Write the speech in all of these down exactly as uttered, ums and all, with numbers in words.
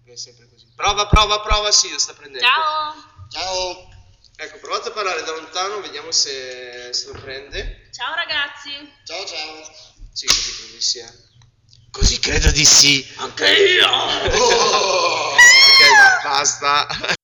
è sempre così. Prova, prova, prova, sì, lo sta prendendo. Ciao. Ciao. Ecco, provate a parlare da lontano, vediamo se, se lo prende. Ciao ragazzi. Ciao, ciao. Sì, così credo di sì. eh. Così credo di sì. Anche io. Oh! Ok, ma basta.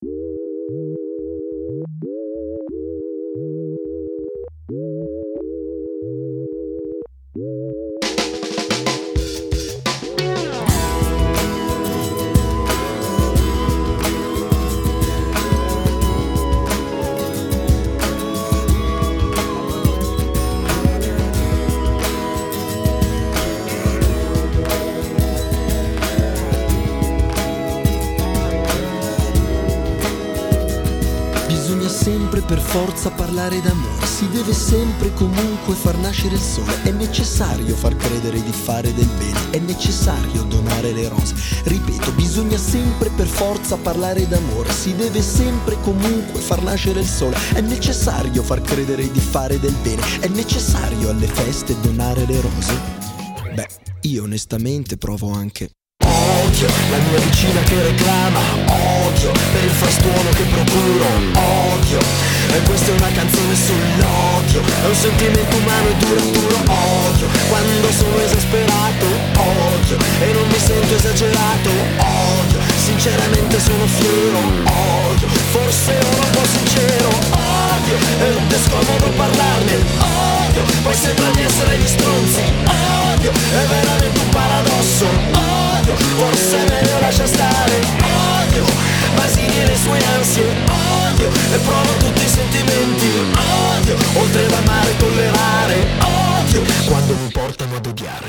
Bisogna sempre per forza parlare d'amore, si deve sempre comunque far nascere il sole, è necessario far credere di fare del bene, è necessario donare le rose. Ripeto, bisogna sempre per forza parlare d'amore, si deve sempre comunque far nascere il sole, è necessario far credere di fare del bene, è necessario alle feste donare le rose. Beh, io onestamente provo anche odio la mia vicina che reclama, odio per il frastuono che procuro, odio. E questa è una canzone sull'odio, è un sentimento umano e duraturo, odio. Quando sono esasperato, odio, e non mi sento esagerato, odio. Sinceramente sono fiero, odio, forse ero un po' sincero, odio. Ed è scomodo parlarne, odio, poi sembra di essere gli stronzi, odio. È veramente un paradosso, odio, forse è meglio lascia stare, odio. Basini e le sue ansie, odio, e provo tutti i sentimenti, odio. Oltre ad amare e tollerare, odio, quando mi portano ad odiare.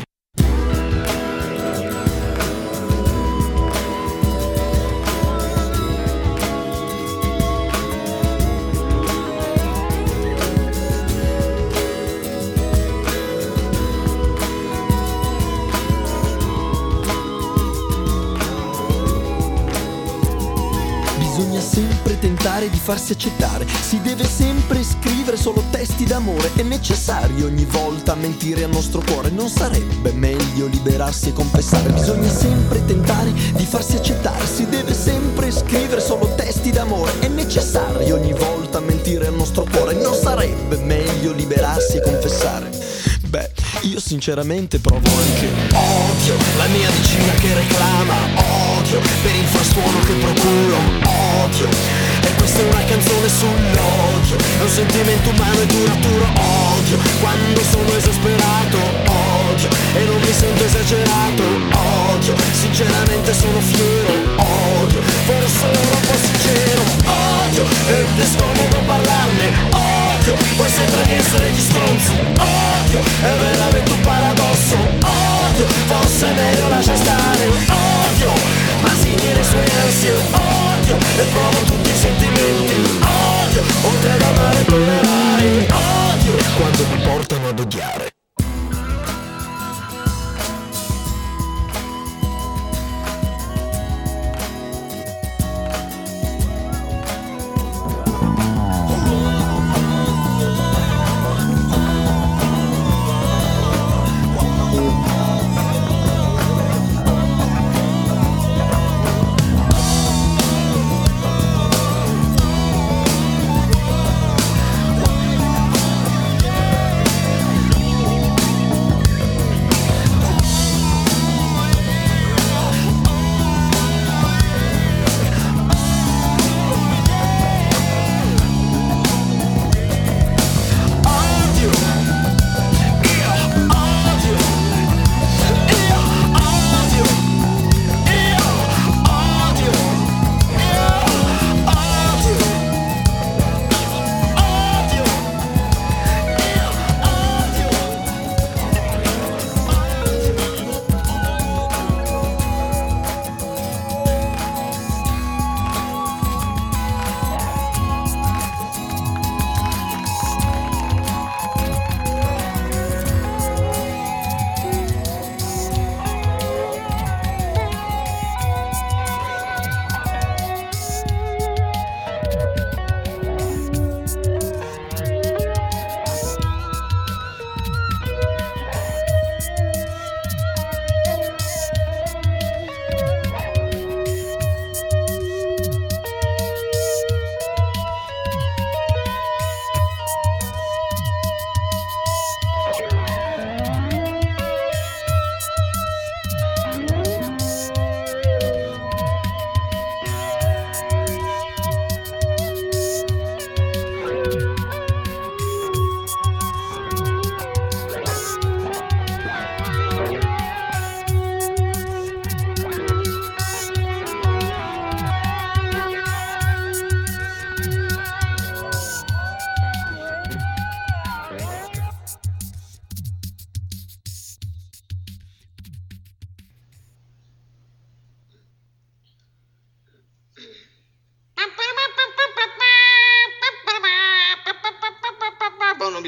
Bisogna sempre tentare di farsi accettare, si deve sempre scrivere solo testi d'amore, è necessario ogni volta mentire al nostro cuore, non sarebbe meglio liberarsi e confessare? Bisogna sempre tentare di farsi accettare, si deve sempre scrivere solo testi d'amore, è necessario ogni volta mentire al nostro cuore, non sarebbe meglio liberarsi e confessare? Beh, io sinceramente provo anche odio la mia vicina che reclama, odio per il frastuono che procuro, odio. E questa è una canzone sull'odio, è un sentimento umano e duraturo, odio. Quando sono esasperato, odio, e non mi sento esagerato, odio. Sinceramente sono fiero, odio, forse ero un po' sincero, odio. Ed è scomodo parlarne, odio, poi sembra di essere gli stronzi, odio. È veramente un paradosso, odio, forse è meglio lascia stare, odio. Basini e le sue ansie, odio, e provo tutti i sentimenti, odio. Oltre ad amare e tollerare, odio, quando mi portano ad odiare.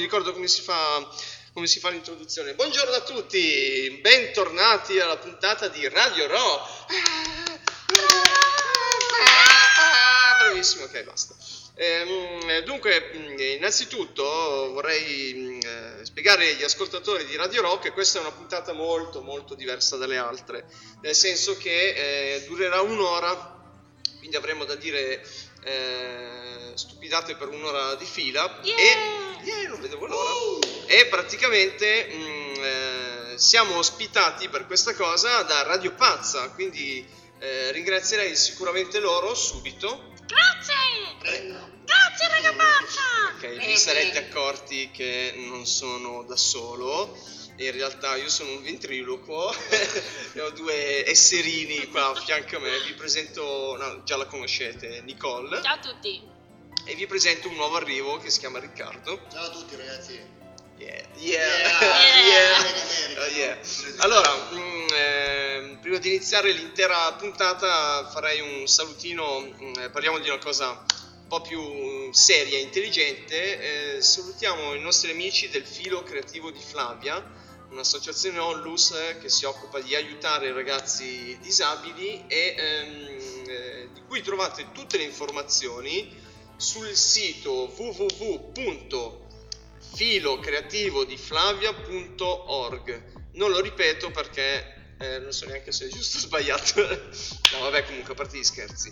ricordo come si fa, come si fa l'introduzione. Buongiorno a tutti, bentornati alla puntata di Radio Ro. Bravissimo, ok, basta. Ehm, dunque, innanzitutto vorrei eh, spiegare agli ascoltatori di Radio Ro che questa è una puntata molto molto diversa dalle altre, nel senso che eh, durerà un'ora, quindi avremo da dire eh, stupidate per un'ora di fila. Yeah! e yeah, non vedevo l'ora. Uh! E praticamente mh, eh, siamo ospitati per questa cosa da Radio Pazza, quindi eh, ringrazierei sicuramente loro subito. Grazie! Prego. Grazie Radio Pazza! Ok, vi sarete accorti che non sono da solo, in realtà io sono un ventriloquo e ho due esserini qua a fianco a me. Vi presento, no, già la conoscete, Nicole. Ciao a tutti! E vi presento un nuovo arrivo che si chiama Riccardo. Ciao a tutti ragazzi. Yeah, yeah, Yeah. yeah. Oh, yeah. Allora, mh, eh, prima di iniziare l'intera puntata farei un salutino, mh, parliamo di una cosa un po' più seria e intelligente. Eh, salutiamo i nostri amici del Filo Creativo di Flavia, un'associazione Onlus eh, che si occupa di aiutare i ragazzi disabili e ehm, eh, di cui trovate tutte le informazioni sul sito w w w punto filo creativo di flavia punto org. Non lo ripeto perché eh, non so neanche se è giusto o sbagliato. No, vabbè, comunque, a parte gli scherzi.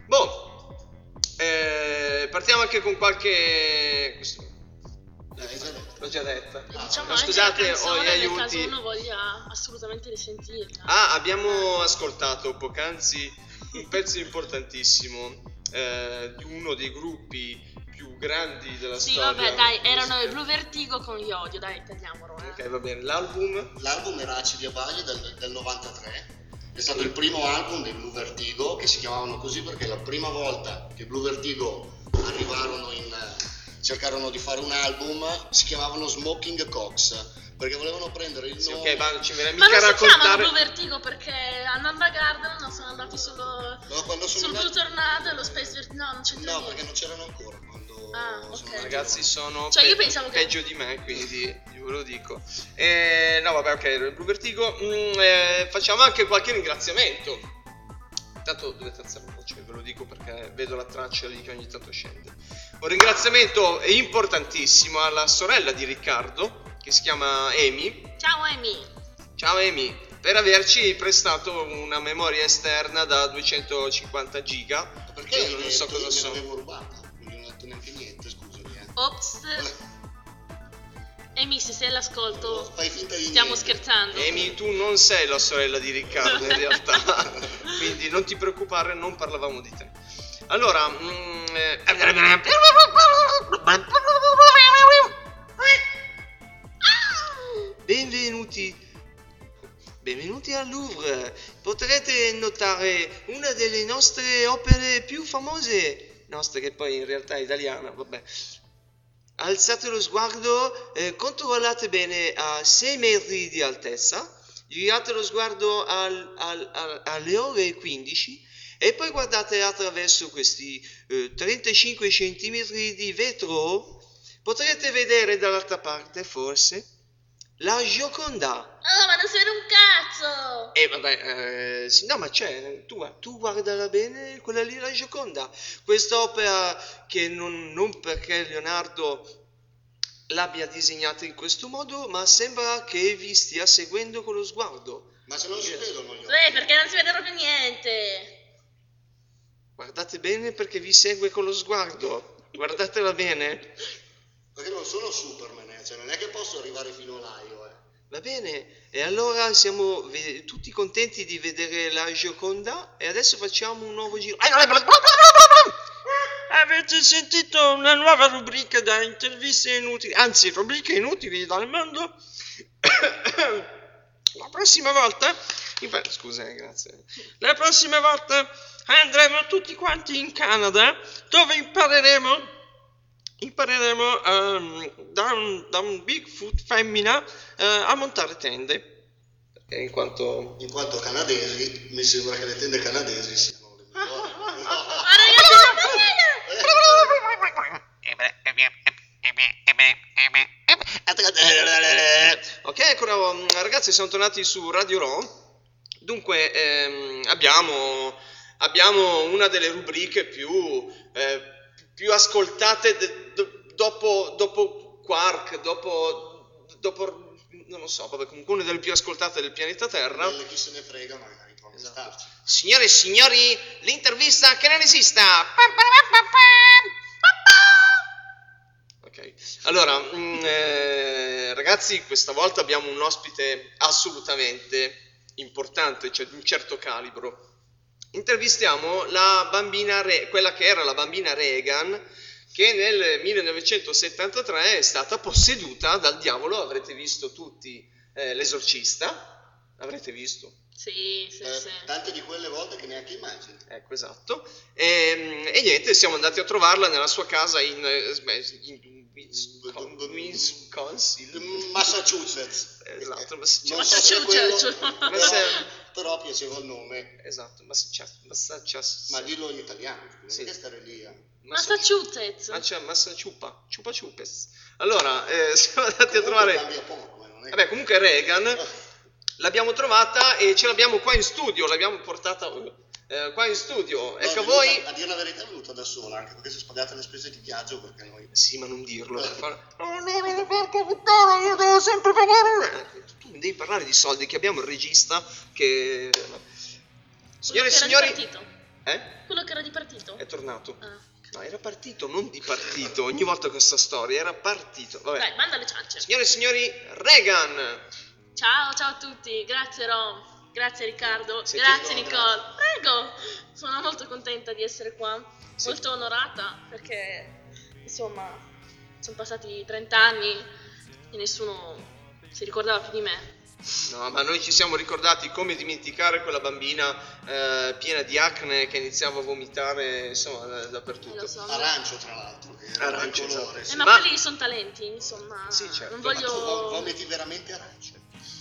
Boh, eh, partiamo anche con qualche... Questo... Dai, già detto. L'ho già detta. Diciamo No, anche scusate, la ho canzone gli nel aiuti. caso uno voglia assolutamente risentirla. Ah, abbiamo ascoltato poc'anzi un pezzo importantissimo eh, di uno dei gruppi più grandi della Sì, storia. vabbè, dai, erano i Blue Vertigo con gli Odio, dai, tagliamolo. Eh. Ok, va bene. L'album? L'album era Acidi a Bagli del, del novantatré. È stato il primo album dei Blue Vertigo, che si chiamavano così perché la prima volta che Blue Vertigo arrivarono in... cercarono di fare un album, si chiamavano Smoking Cox, perché volevano prendere il Sì, nome... ok, ma non ci viene Ma mica non si chiamano raccontare. Blue Vertigo perché andando a Garden non sono andati solo No, quando sono sul nati- Blue Tornado e lo Space Vertigo. No, non c'entra No, niente. perché non c'erano ancora quando Ah, sono ok. nati Ragazzi, loro. sono Cioè, io pe- pensavo che- peggio di me, quindi io ve lo dico. Eh, no, vabbè, ok, il Blue Vertigo. Mm, eh, facciamo anche qualche ringraziamento. Intanto dovete alzare la voce, ve lo dico perché vedo la traccia lì che ogni tanto scende. Un ringraziamento importantissimo alla sorella di Riccardo, che si chiama Amy. Ciao Amy! Ciao Amy, per averci prestato una memoria esterna da duecentocinquanta giga. Perché Io non so cosa me sono. l'avevo rubata, quindi non ho detto neanche niente, scusami. Eh. Ops! Amy, se sei all'ascolto, Fai finta di stiamo niente. scherzando. Amy, tu non sei la sorella di Riccardo in realtà, quindi non ti preoccupare, non parlavamo di te. Allora, mm, eh, benvenuti, benvenuti al Louvre. Potrete notare una delle nostre opere più famose, nostre che poi in realtà è italiana, vabbè. Alzate lo sguardo, eh, controllate bene a sei metri di altezza, girate lo sguardo al, al, al, alle ore quindici e poi guardate attraverso questi eh, trentacinque centimetri di vetro. Potrete vedere dall'altra parte, forse, la Gioconda. Oh, ma non si vede un cazzo! E vabbè, eh, sì, no, ma c'è, tu, tu guardala bene, quella lì è la Gioconda. Quest'opera che non, non perché Leonardo l'abbia disegnata in questo modo, ma sembra che vi stia seguendo con lo sguardo. Ma se non si vedono gli occhi. Eh, perché non si vede proprio niente! Guardate bene perché vi segue con lo sguardo. Guardatela bene. Perché non sono Superman, eh, cioè non è che posso arrivare fino là io, eh. Va bene, e allora siamo ve- tutti contenti di vedere la Gioconda e adesso facciamo un nuovo giro. Avete sentito una nuova rubrica da interviste inutili, anzi rubriche inutili dal mondo? La prossima volta, infatti, scusa, eh, grazie. La prossima volta andremo tutti quanti in Canada, dove impareremo impareremo um, da, un, da un Bigfoot femmina uh, a montare tende. Perché in quanto In quanto canadesi, mi sembra che le tende canadesi siano le migliori. Ma ragazzi, bentornati, siamo tornati su Radio Raw. Dunque, ehm, abbiamo, abbiamo una delle rubriche più, eh, più ascoltate de, do, dopo, dopo Quark, dopo, dopo, non lo so, vabbè, comunque una delle più ascoltate del pianeta Terra. Quelle chi se ne frega, magari può Esatto. Signore e signori, l'intervista che non esista. Ok, allora, mh, eh, ragazzi, questa volta abbiamo un ospite assolutamente importante, cioè di un certo calibro. Intervistiamo la bambina, Re- quella che era la bambina Regan, che nel millenovecentosettantatré è stata posseduta dal diavolo. Avrete visto tutti eh, L'Esorcista, avrete visto? Sì, sì, Eh, sì. tante di quelle volte che neanche immagini. Ecco, esatto. E, e niente, siamo andati a trovarla nella sua casa in, eh, beh, in Wisconsin. Wisconsin. Massachusetts. Esatto, Non Massachusetts. so se è quello, Massachusetts. Ma se- però piaceva il nome. Esatto, Massachusetts. Massachusetts. Ma dillo in italiano, Sì. perché stare lì? eh? Massachusetts. Massachusetts. Massachusetts. Chupa Chupes. Allora, eh, siamo andati a Comunque trovare... cambia poco, eh, non è che- Vabbè, comunque Regan l'abbiamo trovata e ce l'abbiamo qua in studio, l'abbiamo portata eh, qua in studio. No, Ecco è a venuta- voi... A dire la verità è venuta da sola, anche perché si è pagata le spese di viaggio, perché noi... Sì, ma non dirlo. Per fare... Oh no, no, porca puttana, io devo sempre pagare. Tu mi devi parlare di soldi, che abbiamo il regista che... Signore e Quello che signori... era di partito. Eh? Quello che era di partito. È tornato. Ah. No, era partito, non di partito. Ogni volta questa storia era partito. Vabbè. Dai, manda le ciance. Signore e signori, Regan. Ciao, ciao a tutti. Grazie Rom. Grazie Riccardo. Sì, Grazie no, Nicole. Prego. Sono molto contenta di essere qua. Sì. Molto onorata perché, insomma, sono passati trenta anni e nessuno si ricordava più di me. No, ma noi ci siamo ricordati come dimenticare quella bambina eh, piena di acne che iniziava a vomitare, insomma, da- Eh, dappertutto. lo so. Arancio, tra l'altro, che era Arancio, un bel colore. Eh, sì. ma, Ma- quelli sono talenti, insomma. Sì, certo. Non Ma Ma tu vo- voglio. vomiti veramente arance.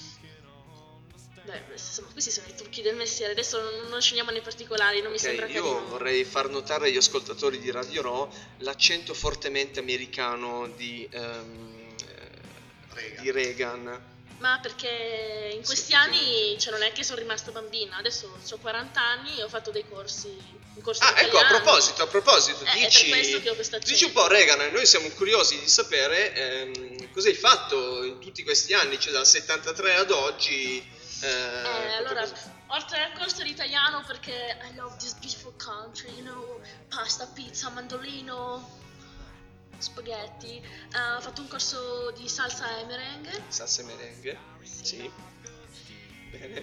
Beh, insomma, questi sono i trucchi del mestiere. Adesso non, non scendiamo nei particolari, non mi Ok, sembra io carino. vorrei far notare agli ascoltatori di Radio Raw l'accento fortemente americano di, ehm, eh, Regan. di Regan. Ma perché in questi Sì, anni, cioè non è che sono rimasta bambina, adesso ho quaranta anni e ho fatto dei corsi, un corso Ah, di ecco, a italiano. proposito, a proposito, Eh, è dici, per questo che ho questo accento. dici un po' Regan, noi siamo curiosi di sapere ehm, cosa hai fatto in tutti questi anni, cioè dal settantatré ad oggi. Eh, Eh, allora, cosa- oltre al corso di italiano, perché I love this beautiful country, you know, pasta, pizza, mandolino, spaghetti, eh, ho fatto un corso di salsa e merengue, Salsa e merengue, sì. Bene.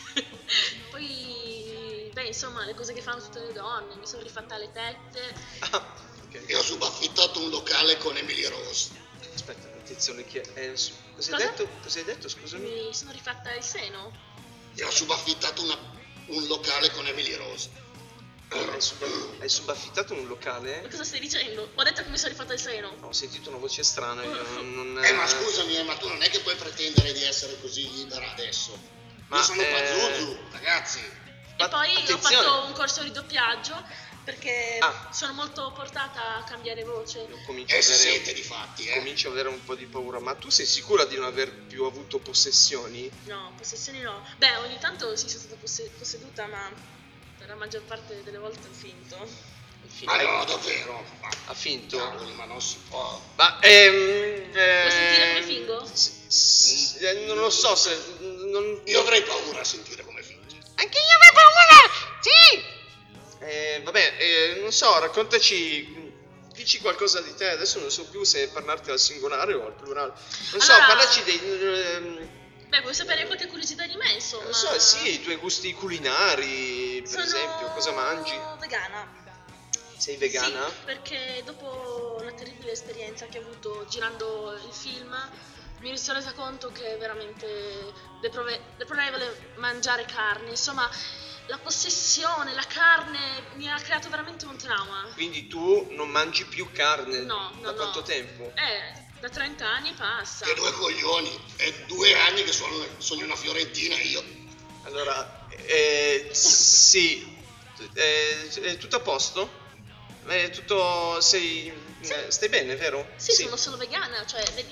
poi, beh, insomma, le cose che fanno tutte le donne, mi sono rifatta le tette, Ah, ok. Io ho subaffittato un locale con Emily Rose. Aspetta, attenzione, chi è? Eh, su- cosa, hai Cosa? detto? Cosa hai detto? Scusami. mi sono rifatta il seno. Io ho subaffittato una- un locale con Emily Rose. Hai, sub- hai subaffittato un Ma locale? cosa stai dicendo? Ho detto che mi sono rifatta il seno. Ho sentito una voce strana, io non... non- Eh, ma scusami, eh, ma tu non è che puoi pretendere di essere così libera adesso. Ma, Io sono eh, Pazuzu, ragazzi. Ma E poi attenzione. ho fatto un corso di doppiaggio perché Ah. sono molto portata a cambiare voce. Io comincio a E si avere... sente di fatti, eh. Comincio ad avere un po' di paura, ma tu sei sicura di non aver più avuto possessioni? No, possessioni no. Beh, ogni tanto sì, sono stata posse- posseduta, ma per la maggior parte delle volte ho finto. Hai Ma fi- no, davvero. Ma, Ha finto? cavoli, ma non si può. Ma ehm, eh, Vuoi sentire come fingo? s- s- eh, non lo so se non, Io avrei paura a sentire come finge. Anche io avrei paura! Sì! Eh, vabbè, eh, non so, raccontaci, dici qualcosa di te, adesso non so più se parlarti al singolare o al plurale. Non so, Allora- parlaci dei... ehm, Beh, vuoi sapere qualche curiosità di me, insomma? non so, sì, i tuoi gusti culinari, per Sono esempio, cosa mangi? vegana. Sei vegana? Sì, perché dopo la terribile esperienza che ho avuto girando il film mi sono resa conto che veramente deprove- deprovevole mangiare carne, insomma la possessione, la carne mi ha creato veramente un trauma. Quindi tu non mangi più carne? No, no, Da no. quanto tempo? Eh, da trenta anni passa. Che due coglioni. È due anni che sono, sogno una fiorentina io. Allora, eh, sì, eh, è tutto a posto? È tutto, sei, Sì. eh, stai bene, vero? Sì, sono solo vegana, cioè, vedi,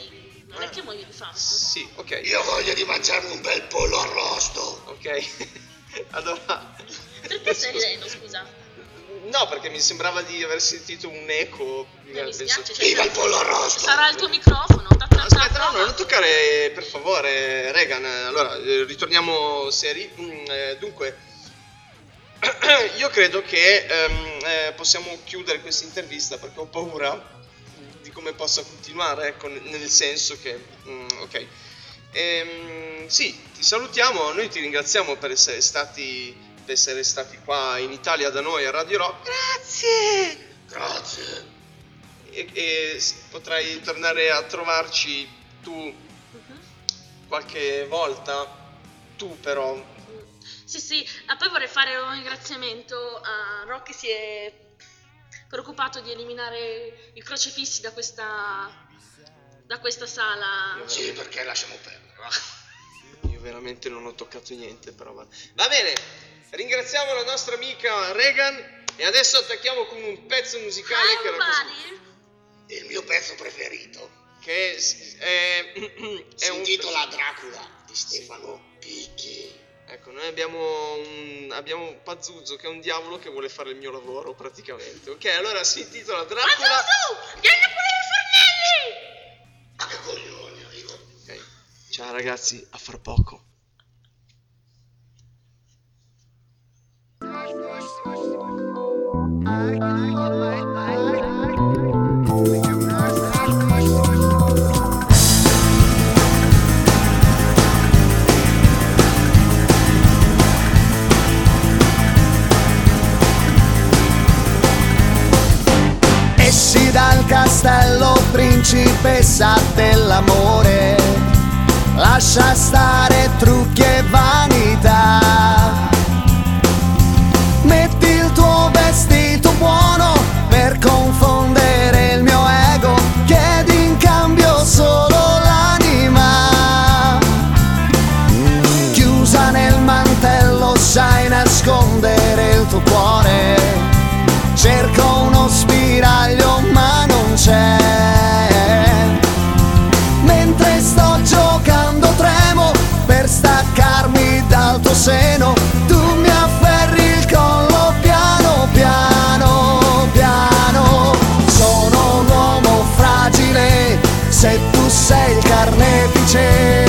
non è che muoio di fame. Sì, ok. Io voglio di mangiarmi un bel pollo arrosto. Ok. Allora. Perché stai ridendo, scusa? No, perché mi sembrava di aver sentito un eco. Non mi penso- spiace, cioè, Viva il pollo arrosto! sarà il tuo microfono. ta- ta- ta- Aspetta, no, prova. no, non toccare, per favore, Regan. Allora, eh, ritorniamo seri. Mm, eh, dunque, io credo che ehm, eh, possiamo chiudere questa intervista perché ho paura di come possa continuare, ecco, n- nel senso che, mm, ok. Ehm, sì, ti salutiamo, noi ti ringraziamo per essere stati, per essere stati qua in Italia da noi a Radio Rock. Grazie! Grazie. E, e s- potrai tornare a trovarci tu Mhm. qualche volta, tu però. Sì, sì, ah, poi vorrei fare un ringraziamento a Rock che si è preoccupato di eliminare i crocefissi da questa, da questa sala. Sì, perché lasciamo perdere. va. Io veramente non ho toccato niente, però va. Va bene, ringraziamo la nostra amica Regan e adesso attacchiamo con un pezzo musicale che era così. Everybody. Il mio pezzo preferito Che è, è, è si un intitola Dracula di Stefano Picchi. Ecco, noi abbiamo un, abbiamo un Pazzuzzo che è un diavolo che vuole fare il mio lavoro praticamente. Ok, allora si intitola Ma Dracula. su, su, vieni pure i fornelli! Ma che coglioni, arrivo. Ok. Ciao ragazzi, a fra poco. Esci dal castello, principessa dell'amore, lascia stare trucchi e vanità. Metti il tuo vestito buono per confondere il mio ego, chiedi in cambio solo l'anima. Chiusa nel mantello sai nascondere il tuo cuore, cerco uno spiraglio ma non c'è. Mentre sto giocando tremo per staccarmi dal tuo seno, tu mi afferri il collo piano piano piano. Sono un uomo fragile se tu sei il carnefice.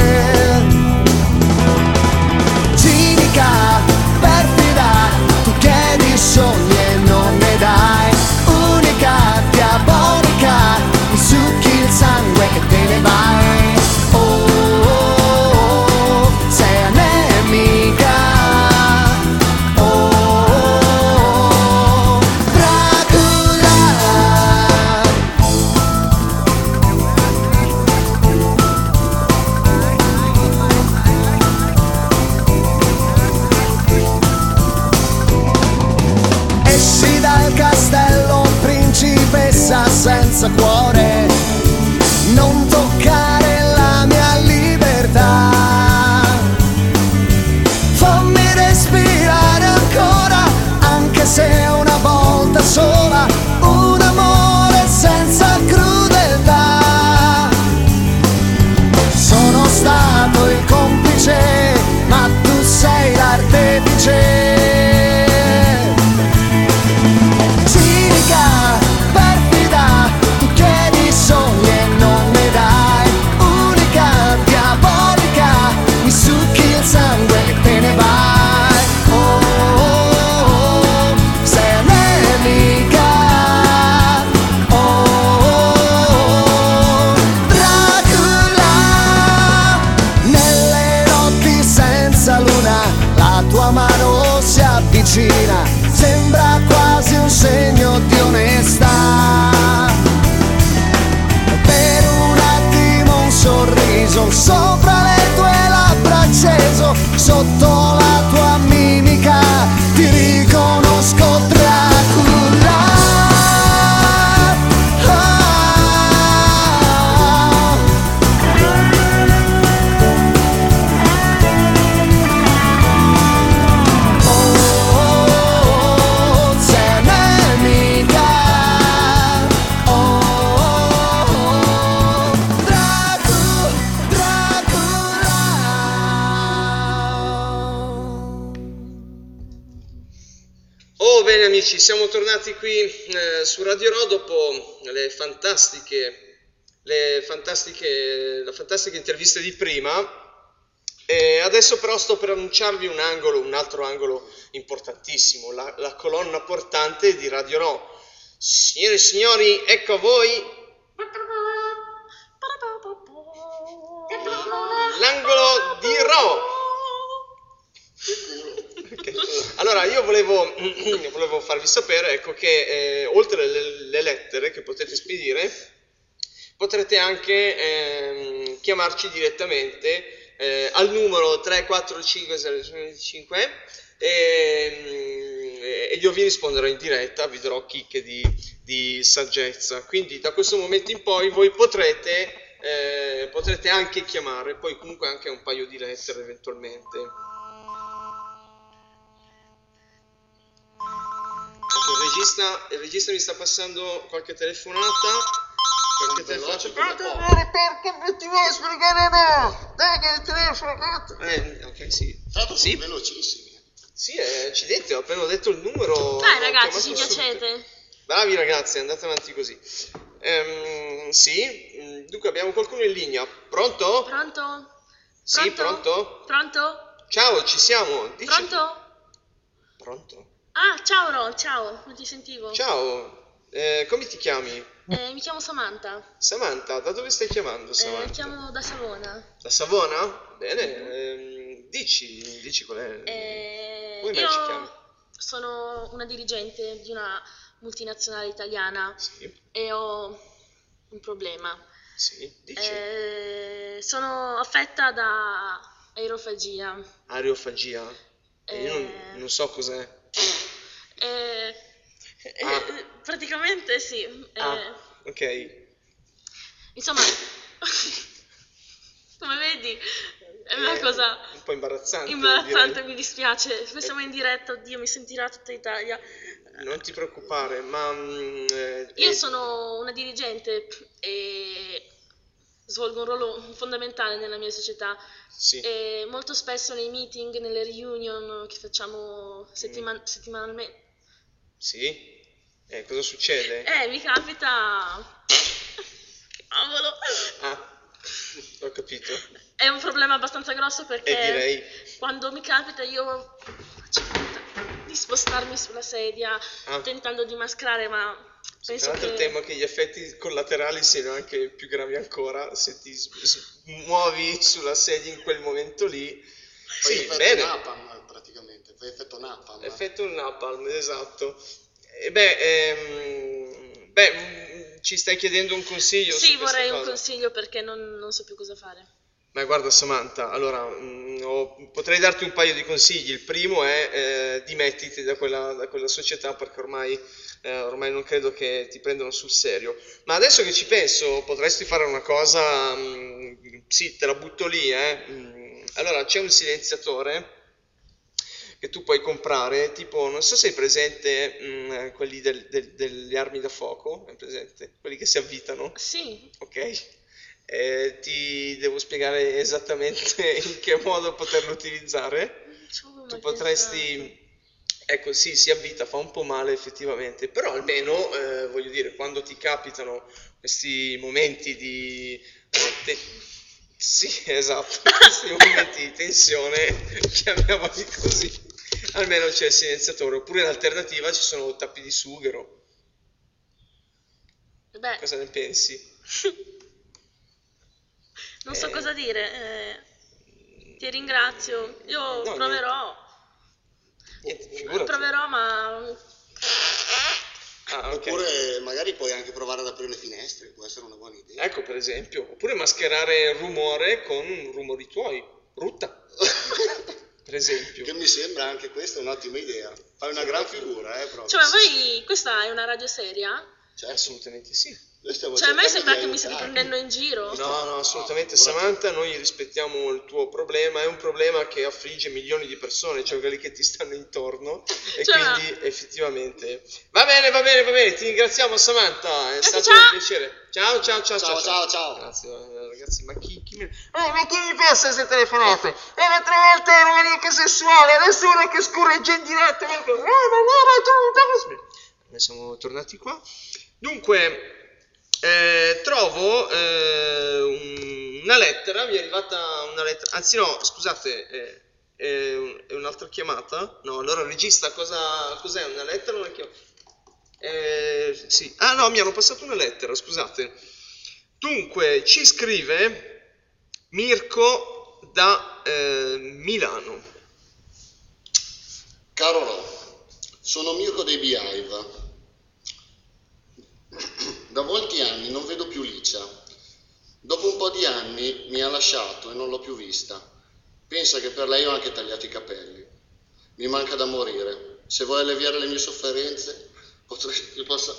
Cinica, perfida, tu chiedi sogni e non ne dai. Unica, diabolica, mi succhi il sangue e te ne vai. Oh, oh, oh, sei anemica. Oh, oh, oh, Dracula. Esci dal castello, principessa senza cuore, non toccare la mia libertà. Fammi respirare ancora, anche se una volta sola, un amore senza crudeltà. Sono stato il complice, ma tu sei l'artefice. Cinica, perfida, tu chiedi bene amici, siamo tornati qui eh, su Radio Ro dopo le fantastiche, le fantastiche, la fantastica intervista di prima. E adesso però sto per annunciarvi un angolo, un altro angolo importantissimo, la, la colonna portante di Radio Ro. Signore e signori, ecco a voi l'angolo di Ro. Okay. Allora io volevo, volevo farvi sapere, ecco, che eh, oltre alle, le lettere che potete spedire, potrete anche eh, chiamarci direttamente eh, al numero tre quattro cinque zero cinque e, e io vi risponderò in diretta, vi darò chicche di, di saggezza. Quindi da questo momento in poi voi potrete, eh, potrete anche chiamare, poi comunque anche un paio di lettere eventualmente. Il regista, il regista mi sta passando qualche telefonata. Qualche telefonata. Perché non ti vuoi spiegare no? Dai che il telefono. Eh, ok, sì. Tra l'altro Sì. sono velocissimi. Sì, eh, accidenti, ho appena detto il numero. Dai l'ho ragazzi, ci chiamato subito. piacete. Bravi ragazzi, andate avanti così. Ehm, sì, dunque abbiamo qualcuno in linea. Pronto? Pronto? Sì, pronto? Pronto? Ciao, ci siamo. Dici- Pronto? Pronto? Ah, ciao Ro, ciao, non ti sentivo. Ciao, eh, come ti chiami? Eh, mi chiamo Samantha. Samantha, da dove stai chiamando, Eh, Samantha? chiamo da Savona. Da Savona? Bene, ehm, dici, dici qual è. Eh, Come mai ci chiami? io sono una dirigente di una multinazionale italiana Sì, e ho un problema. sì, dici. Eh, sono affetta da aerofagia. Areofagia? Eh, io non, Eh. non so cos'è. Eh, Ah. eh, praticamente sì. eh, Ah, ok. Insomma, come vedi, è una Eh, cosa un po' imbarazzante. imbarazzante, direi. mi dispiace. Se siamo in diretta, oddio, mi sentirà tutta Italia. Non ti preoccupare, ma mm, eh, Io eh, sono una dirigente e svolgo un ruolo fondamentale nella mia società. sì. E molto spesso nei meeting, nelle reunion che facciamo settiman- settimanalmente, Sì? Eh, cosa succede? eh, mi capita. Cavolo! Ah, ho capito. È un problema abbastanza grosso perché E direi, quando mi capita io faccio finta di spostarmi sulla sedia Ah. tentando di mascherare, ma tra penso l'altro che temo che gli effetti collaterali siano anche più gravi ancora se ti s- s- muovi sulla sedia in quel momento lì. Fai Sì, effetto bene. Napalm praticamente, fai effetto Napalm. Effetto napalm, esatto. E beh, ehm, beh, mm, ci stai chiedendo un consiglio sì, su questa vorrei un cosa? consiglio perché non, non so più cosa fare. Ma guarda Samantha, allora mm, ho- potrei darti un paio di consigli. Il primo è eh, dimettiti da quella, da quella società perché ormai, eh, ormai non credo che ti prendano sul serio. Ma adesso che ci penso, potresti fare una cosa, mm, sì, te la butto lì, eh. Mm, allora c'è un silenziatore che tu puoi comprare, tipo, non so se hai presente mm, quelli del- del- delle armi da fuoco, hai presente? Quelli che si avvitano, Sì, ok? Eh, ti devo spiegare esattamente in che modo poterlo utilizzare. non ci avevo Tu mai potresti, ecco, sì, si avvita, fa un po' male effettivamente, però almeno, eh, voglio dire, quando ti capitano questi momenti di... eh, te- sì, esatto, questi momenti di tensione, chiamiamoli così, almeno c'è il silenziatore, oppure in alternativa ci sono tappi di sughero. pensato. Beh, Cosa ne pensi? non so Eh. cosa dire. eh, ti ringrazio. Io No, proverò. Niente, figurati. Proverò, ma Ah, ok. Oppure magari puoi anche provare ad aprire le finestre, può essere una buona idea. Ecco, per esempio, oppure mascherare il rumore con rumori tuoi, rutta, per esempio. Che mi sembra anche questa un'ottima idea. Fai una gran figura, eh, proprio. cioè, ma voi questa è una radio seria? Certo. Assolutamente sì. Noi stiamo Cioè, a me cercando sembra di che mi state aiutarvi. prendendo in giro. No, no, assolutamente No, ora- Samantha, noi rispettiamo il tuo problema, è un problema che affligge milioni di persone, cioè quelli che ti stanno intorno, e Cioè, quindi effettivamente... Va bene, va bene, va bene, ti ringraziamo Samantha, è Grazie, stato ciao. un piacere. Ciao, ciao, ciao, Ciao, ciao, ciao. Grazie, ragazzi, ma chi, chi mi... Eh, ma chi mi passa queste telefonate? E l'altra volta ero maniaca sessuale, adesso ora che scorreggia in diretta, perché... Eh, ma no, ma tu... Ne siamo tornati qua. Dunque, eh, trovo eh, un, una lettera, mi è arrivata una lettera, anzi no, scusate, eh, è, è un'altra chiamata? No, allora regista, cosa, cos'è? Una lettera o una chiamata? Eh, sì. Ah no, mi hanno passato una lettera, scusate. Dunque, ci scrive Mirko da eh, Milano. Caro Ro, sono Mirko dei Beehive. Da molti anni non vedo più Licia. Dopo un po' di anni mi ha lasciato e non l'ho più vista. Pensa che per lei ho anche tagliato i capelli. Mi manca da morire. Se vuoi alleviare le mie sofferenze, potresti passare...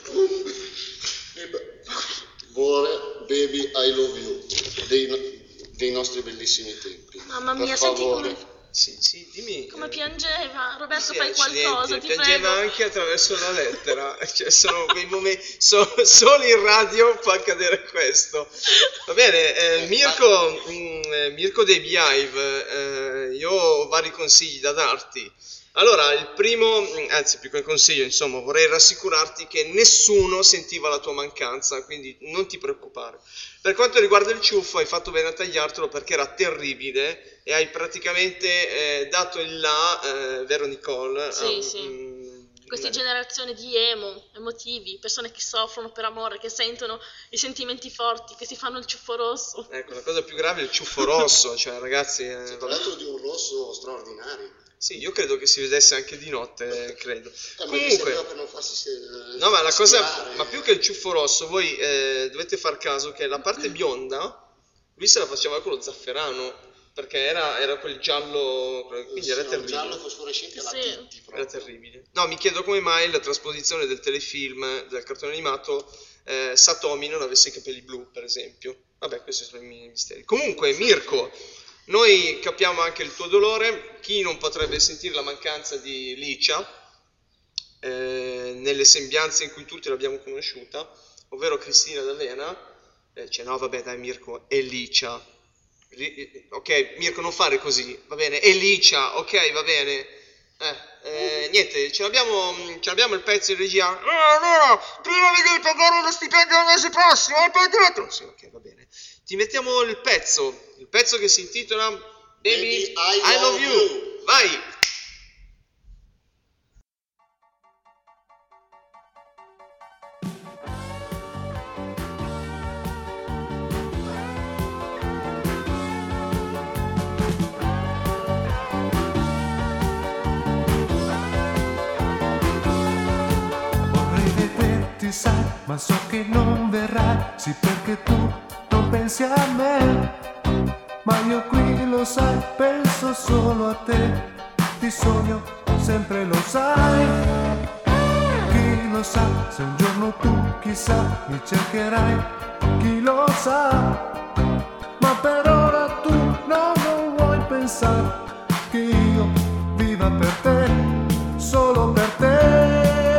Vuole Baby I Love You dei, dei nostri bellissimi tempi. Mamma mia, per senti favore. come, Sì, sì, dimmi. come eh, piangeva. Roberto, sì, fai qualcosa, accidenti, ti piangeva prego. anche attraverso la lettera. Cioè, sono quei momenti, so- solo in radio può accadere questo. Va bene, eh, Mirko, mm, eh, Mirko dei Beehive, eh, io ho vari consigli da darti. Allora, il primo, mm, anzi più che consiglio, insomma, vorrei rassicurarti che nessuno sentiva la tua mancanza, quindi non ti preoccupare. Per quanto riguarda il ciuffo, hai fatto bene a tagliartelo perché era terribile e hai praticamente eh, dato il là, eh, vero Nicole? Sì, a- sì. mm, Queste eh, generazioni di emo, emotivi, persone che soffrono per amore, che sentono i sentimenti forti, che si fanno il ciuffo rosso. Ecco, la cosa più grave è il ciuffo rosso, cioè ragazzi, eh, Tra vabbè. l'altro di un rosso straordinario. Sì, io credo che si vedesse anche di notte, credo. Eh, ma che Comunque, serviva per non farsi se- no, ma la cosa, aspirare. ma più che il ciuffo rosso, voi eh, dovete far caso che la parte bionda, lui se la faceva con lo zafferano, perché era, era quel giallo, quindi Sì, era un terribile. giallo fosforescente alla Sì. Titti Era proprio. terribile. No, mi chiedo come mai la trasposizione del telefilm, del cartone animato, eh, Satomi non avesse i capelli blu, per esempio. Vabbè, questi sono i miei misteri. Comunque, Mirko, noi capiamo anche il tuo dolore. Chi non potrebbe sentire la mancanza di Licia, eh, nelle sembianze in cui tutti l'abbiamo conosciuta, ovvero Cristina D'Avena, eh, cioè no, vabbè, dai Mirko, è Licia. Ri- Ok, Mirko, non fare così, va bene, è Licia, ok, va bene. Eh, eh, niente, ce l'abbiamo, ce l'abbiamo il pezzo in regia. No, no, no, prima mi devi pagare lo stipendio del mese prossimo e poi dietro. Sì, ok, va bene. Ti mettiamo il pezzo, il pezzo che si intitola Baby, Baby, I Love You. Vai! Vorrei vederti, sai, ma so che non verrai. Sì, perché tu non pensi a me. Ma io qui lo sai, penso solo a te. Ti sogno, sempre lo sai. Chi lo sa, se un giorno tu chissà mi cercherai. Chi lo sa, ma per ora tu no, non vuoi pensare che io viva per te, solo per te.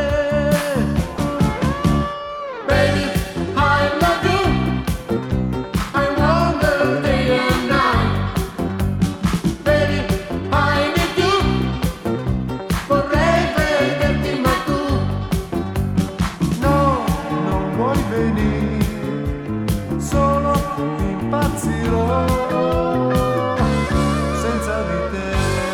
Baby, I love you. I wonder day and night. Baby, I need you. Vorrei vederti ma tu no, non vuoi venire. Solo impazzirò senza di te.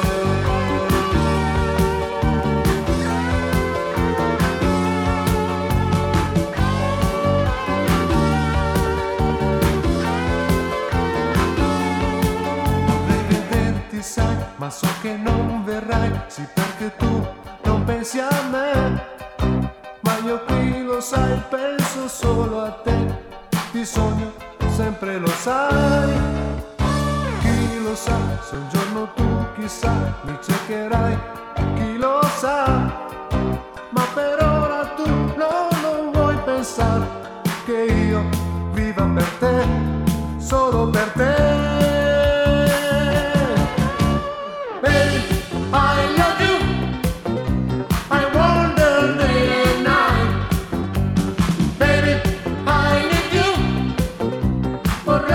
Vorrei vederti, sai, ma so che non verrai. Sì, perché tu non pensi a me. Ma io qui lo sai, penso solo a te. Ti sogno, sempre lo sai. Chi lo sa, se un giorno tu chissà mi cercherai. Chi lo sa, ma per ora tu no, non vuoi pensare che io viva per te, solo per te. Baby, I love you. I wonder day and night. Baby, I need you. Vorrei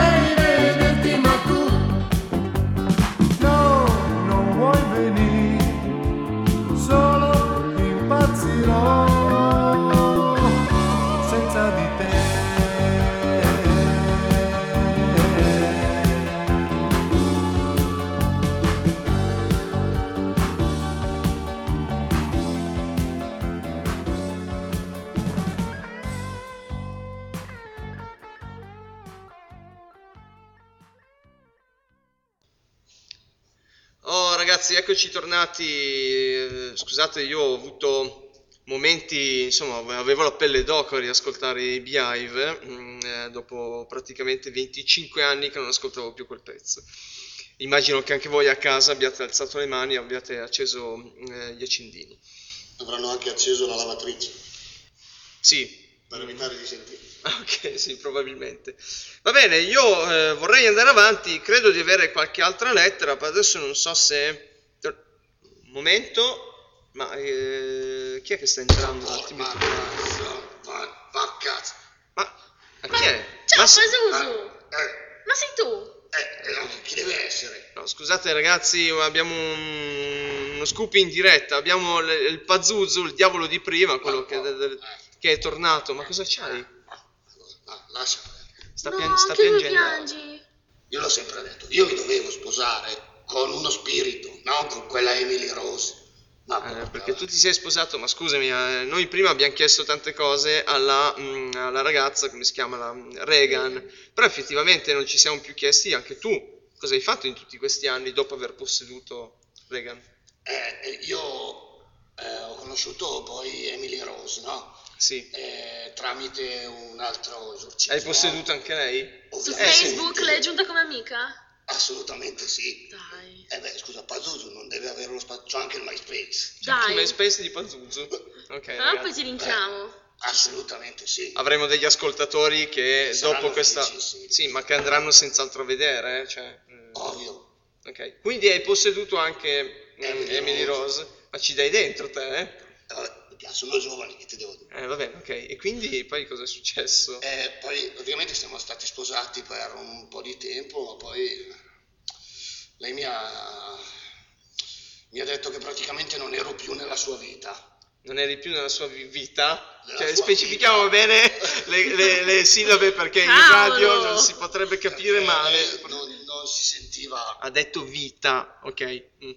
vivrò senza di te. Oh ragazzi, eccoci tornati. Eh, Scusate, io ho avuto momenti, insomma, avevo la pelle d'oca a riascoltare i Beehive, mm, eh, dopo praticamente venticinque anni che non ascoltavo più quel pezzo. Immagino che anche voi a casa abbiate alzato le mani e abbiate acceso eh, gli accendini. Avranno anche acceso la lavatrice Sì. per evitare di sentire. Ok, sì, probabilmente. Va bene, io eh, vorrei andare avanti, credo di avere qualche altra lettera, ma adesso non so se... Un momento, ma eh, chi è che sta entrando? Un Oh, attimo. ma cazzo, va, va cazzo. Ma, ma chi è? Ciao Ma s- Pazuzu! Eh, Ma sei tu? eh, eh, chi deve essere? no, scusate ragazzi, abbiamo un- uno scoop in diretta, abbiamo l- il Pazuzu, il diavolo di prima, quello che, del- del- che è tornato, ma cosa c'hai? Ah, lascia perdere. Sta, No, pian- sta anche tu piangendo. piangi. Io l'ho sempre detto, io mi dovevo sposare con uno spirito, non con quella Emily Rose. Ma Eh, porca perché tu vacca. ti sei sposato, ma scusami, eh, noi prima abbiamo chiesto tante cose alla, mm, alla ragazza, come si chiama, la mm, Reagan, però effettivamente non ci siamo più chiesti anche tu cosa hai fatto in tutti questi anni dopo aver posseduto Reagan. Eh, eh, io eh, ho conosciuto poi Emily Rose, no? Sì. Eh, tramite un altro esorcismo. Hai posseduto anche lei? Su Eh, sì. Facebook l'hai aggiunta come amica? Assolutamente sì. Dai. Eh beh, scusa, Pazuzu non deve avere lo spazio, c'è anche il MySpace. C'è anche Dai. MySpace di Pazuzu. Ok, Però poi ragazzi. ti rinchiamo. Assolutamente sì. Avremo degli ascoltatori che Saranno dopo questa... felicissimi. Sì, ma che andranno senz'altro a vedere, eh, cioè... mm, Ovvio. Ok, quindi hai posseduto anche mm, Emily Emily Rose. Rose, ma ci dai dentro te, eh? Eh, vabbè, mi piacciono i giovani, che ti devo dire. Eh, va bene, ok. E quindi poi cosa è successo? Eh, poi praticamente siamo stati sposati per un po' di tempo, ma poi lei mi ha, mi ha detto che praticamente non ero più nella sua vita. Non eri più nella sua vi- vita? Nella Cioè, sua specifichiamo vita. bene le, le- le sillabe perché in Cavolo! radio non si potrebbe capire Eh, male. eh, non, non si sentiva. Ha detto vita, ok. Mm.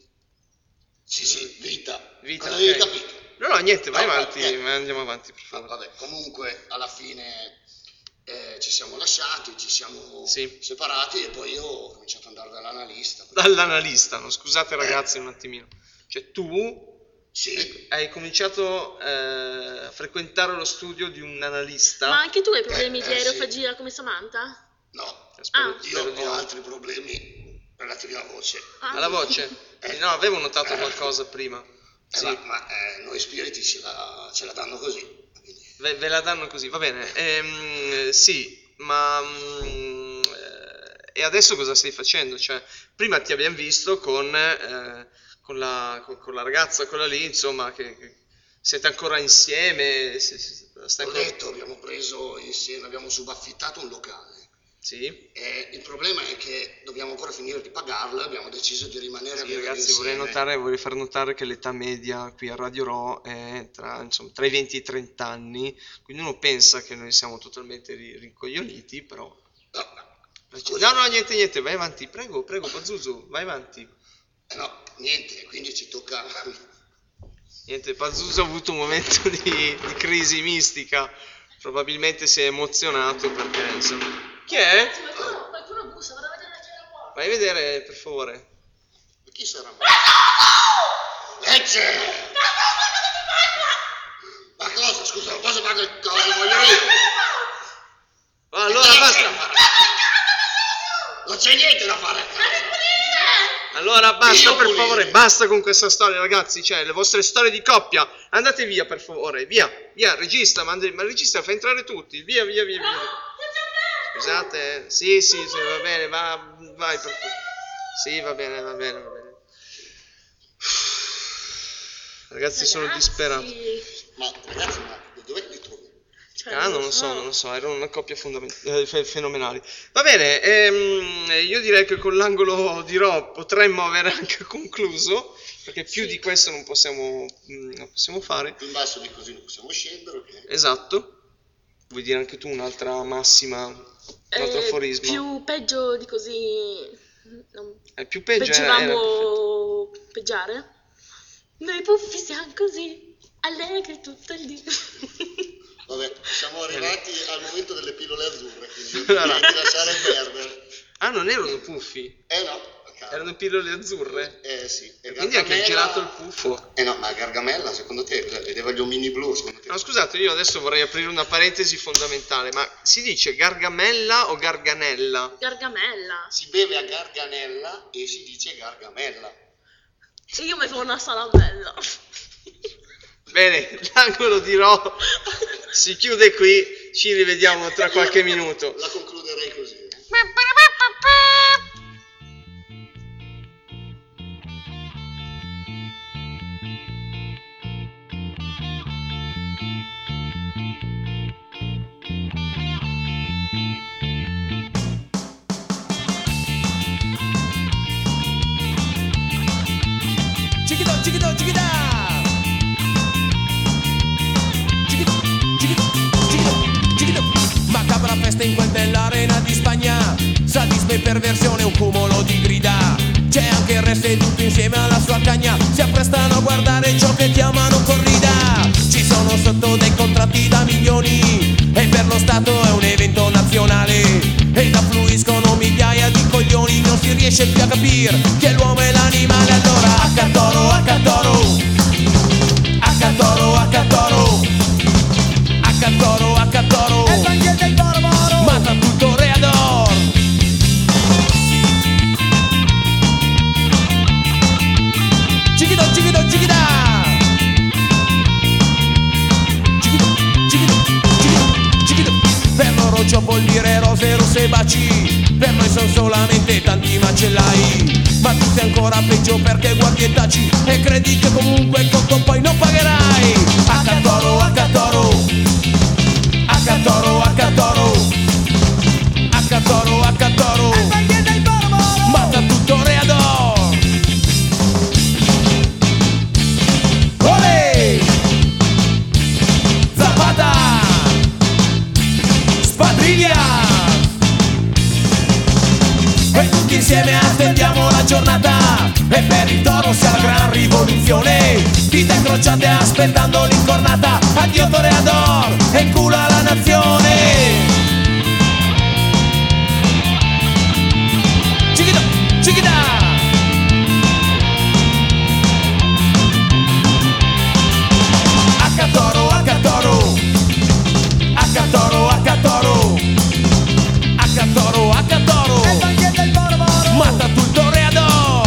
Sì, sì, vita. Vita, Cosa ok. avevi capito? No, no, niente, vai No, avanti, eh. andiamo avanti, per Ah, favore. vabbè, comunque alla fine eh, ci siamo lasciati, ci siamo Sì. separati e poi io ho cominciato ad andare dall'analista. Dall'analista, no? Scusate ragazzi un attimino. Cioè, tu Sì, hai cominciato eh, a frequentare lo studio di un analista? Ma anche tu hai problemi Eh, di eh, aerofagia come Samantha? no, Spero, Ah. io spero di ho no. altri problemi relativi alla voce. Ah. Alla voce? Eh. No, avevo notato qualcosa prima. Eh, Sì. ma ma, eh, noi spiriti ce la, ce la danno così. Quindi, Ve, ve la danno così, va bene. Ehm, sì, ma mm, eh, e adesso cosa stai facendo? Cioè, prima ti abbiamo visto con, eh, con, la, con, con la ragazza, quella lì, insomma, che, che siete ancora insieme. se- se- stai ho ancora- detto, abbiamo preso insieme, abbiamo subaffittato un locale. Sì. E il problema è che dobbiamo ancora finire di pagarlo e abbiamo deciso di rimanere via Ragazzi, vorrei, notare, vorrei far notare che l'età media qui a Radio Ro è tra, insomma, tra i venti e i trenta anni, quindi uno pensa che noi siamo totalmente ri- rincoglioniti, però... No, no, scusa. No, no, niente, niente, vai avanti, prego, prego, Pazuzu, vai avanti. Eh, no, niente, quindi ci tocca. Niente, Pazuzu ha avuto un momento di, di crisi mistica, probabilmente si è emozionato perché, insomma... Chi è? Qualcuno, qualcuno bussa, vado a vedere chi è la porta. Vai a vedere, per favore. Chi sarà? Lecce! Ma cosa? Scusa, non posso fare che cosa voglio io? Allora basta, Non c'è niente da fare. allora basta Io per pulire. favore, basta con questa storia ragazzi, cioè le vostre storie di coppia, andate via per favore, via, via, regista, manda, ma il regista fa entrare tutti, via, via, via, via. Scusate, sì, sì, sì, va bene, va, vai per favore. Sì, va bene, va bene, va bene. Ragazzi, sono Ragazzi, disperato. Ma ragazzi, ma dove li trovi? cioè, Ah, non lo so, non lo so, erano una coppia fondament- eh, fe- fenomenali. Va bene, ehm, io direi che con l'angolo di Ro potremmo aver anche concluso. perché più Sì. di questo non possiamo, mh, non possiamo fare. Più in basso di così non possiamo scendere, ok? Esatto. Vuoi dire anche tu un'altra massima, un altro Eh, aforisma? più peggio di così. Non... Eh, più peggio era- era Peggiorammo peggiare? Noi puffi siamo così, allegri tutto il dì. Vabbè, siamo arrivati al momento delle pillole azzurre, quindi Allora. direi di lasciare perdere. Ah, non erano puffi, Eh no, cavolo. erano pillole azzurre. Eh sì. E Quindi anche il Gargamella- gelato il puffo. Eh no, ma Gargamella, secondo te, cosa? Vedeva gli omini blu, secondo te? No, scusate, io adesso vorrei aprire una parentesi fondamentale, ma si dice gargamella o garganella? Gargamella. Si beve a Garganella e si dice Gargamella. E io mi fa una salamella. Bene, l'angolo di Ro si chiude qui, ci rivediamo tra qualche minuto. La concluderei così. Chiquito, chiquito, chiquita. Chiquito, chiquito, chiquito, chiquito. Macabra festa in quel dell'arena di Spagna. Sadismo e perversione, un cumulo di grida. C'è anche il re seduto insieme alla sua cagna. Si apprestano a guardare ciò che chiamano corrida. Ci sono sotto dei contratti da milioni e per lo Stato è un evento nazionale. Ed affluiscono migliaia di coglioni. Non si riesce più a capire che l'uomo è l'animale. Allora H-Toro, H-Toro, H-Toro, H-Toro, H-Toro, H-Toro, mata tutto Reador. Chiquito, chiquito, chiquita. Chiquito, chiquito, chiquito, chiquito. Per loro ciò vuol dire rose, rosse e baci. Per noi sono solamente tanti macellai. Ma tu sei ancora peggio perché guardi e taci. E credi che comunque il conto poi non pagherai. H-Toro, H-Toro, H-Toro, H-Toro, H-Toro, H-Toro, mata tutto Reador. Olè! Zapata! Spadriglia! E tutti insieme attendiamo la giornata. E per il toro sia la gran rivoluzione. Dita incrociate aspettando l'incornata. Addio Toreador e in culo alla nazione. Chiquita, chiquita. H-Toro, H-Toro, H-Toro, H-Toro, H-Toro, H-Toro, mata tutto Reador.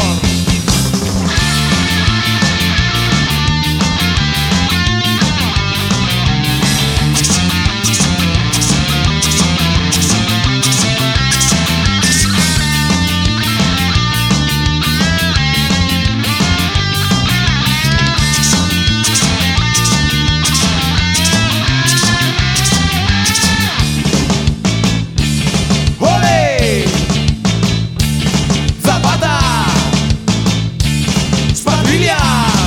Olè! Zapata! Spadriglia!